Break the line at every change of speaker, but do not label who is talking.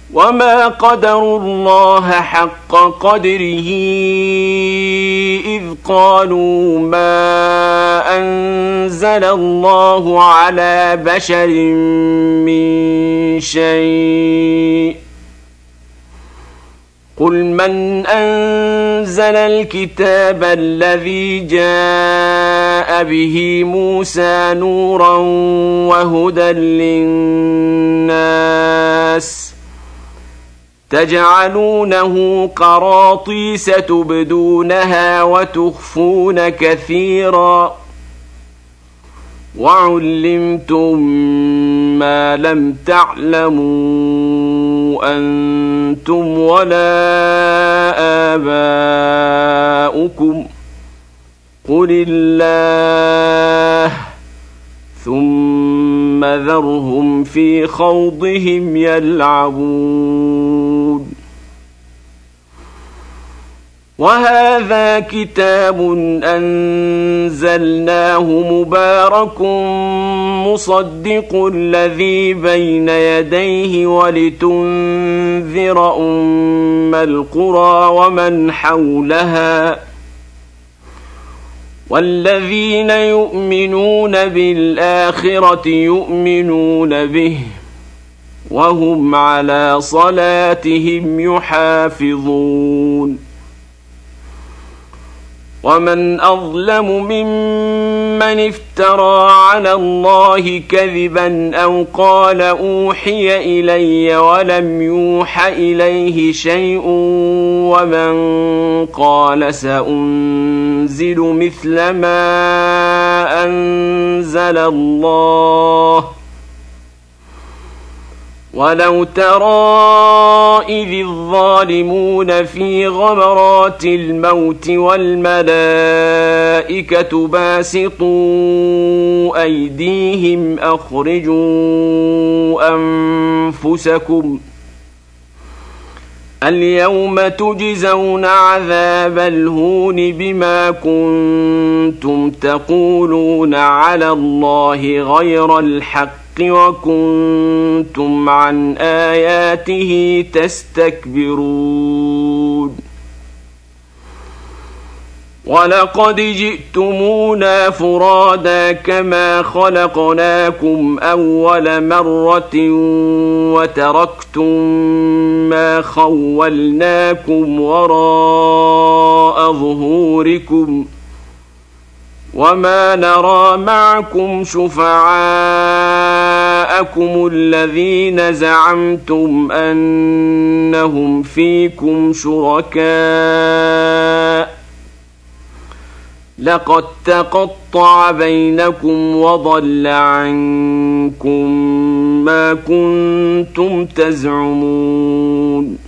وما قدروا الله حق قدره إذ قالوا ما أنزل الله على بشر من شيء قل من أنزل الكتاب الذي جاء به موسى نورا وهدى للناس تجعلونه قراطيس تبدونها وتخفون كثيرا وعلمتم ما لم تعلموا أنتم ولا آباؤكم قل الله ثم ذرهم في خوضهم يلعبون. وهذا كتاب أنزلناه مبارك مصدق الذي بين يديه ولتنذر أم القرى ومن حولها والذين يؤمنون بالآخرة يؤمنون به وهم على صلاتهم يحافظون. ومن أظلم ممن افترى على الله كذبا أو قال أوحي إلي ولم يوح إليه شيء ومن قال سأنزل مثل ما أنزل الله ولو ترى إذ الظالمون في غمرات الموت والملائكة باسطوا أيديهم أخرجوا أنفسكم اليوم تجزون عذاب الهون بما كنتم تقولون على الله غير الحق وكنتم عن آياته تستكبرون. ولقد جئتمونا فرادا كما خلقناكم أول مرة وتركتم ما خولناكم وراء ظهوركم وما نرى معكم شفعاءكم الذين زعمتم أنهم فيكم شركاء لقد تقطع بينكم وضل عنكم ما كنتم تزعمون.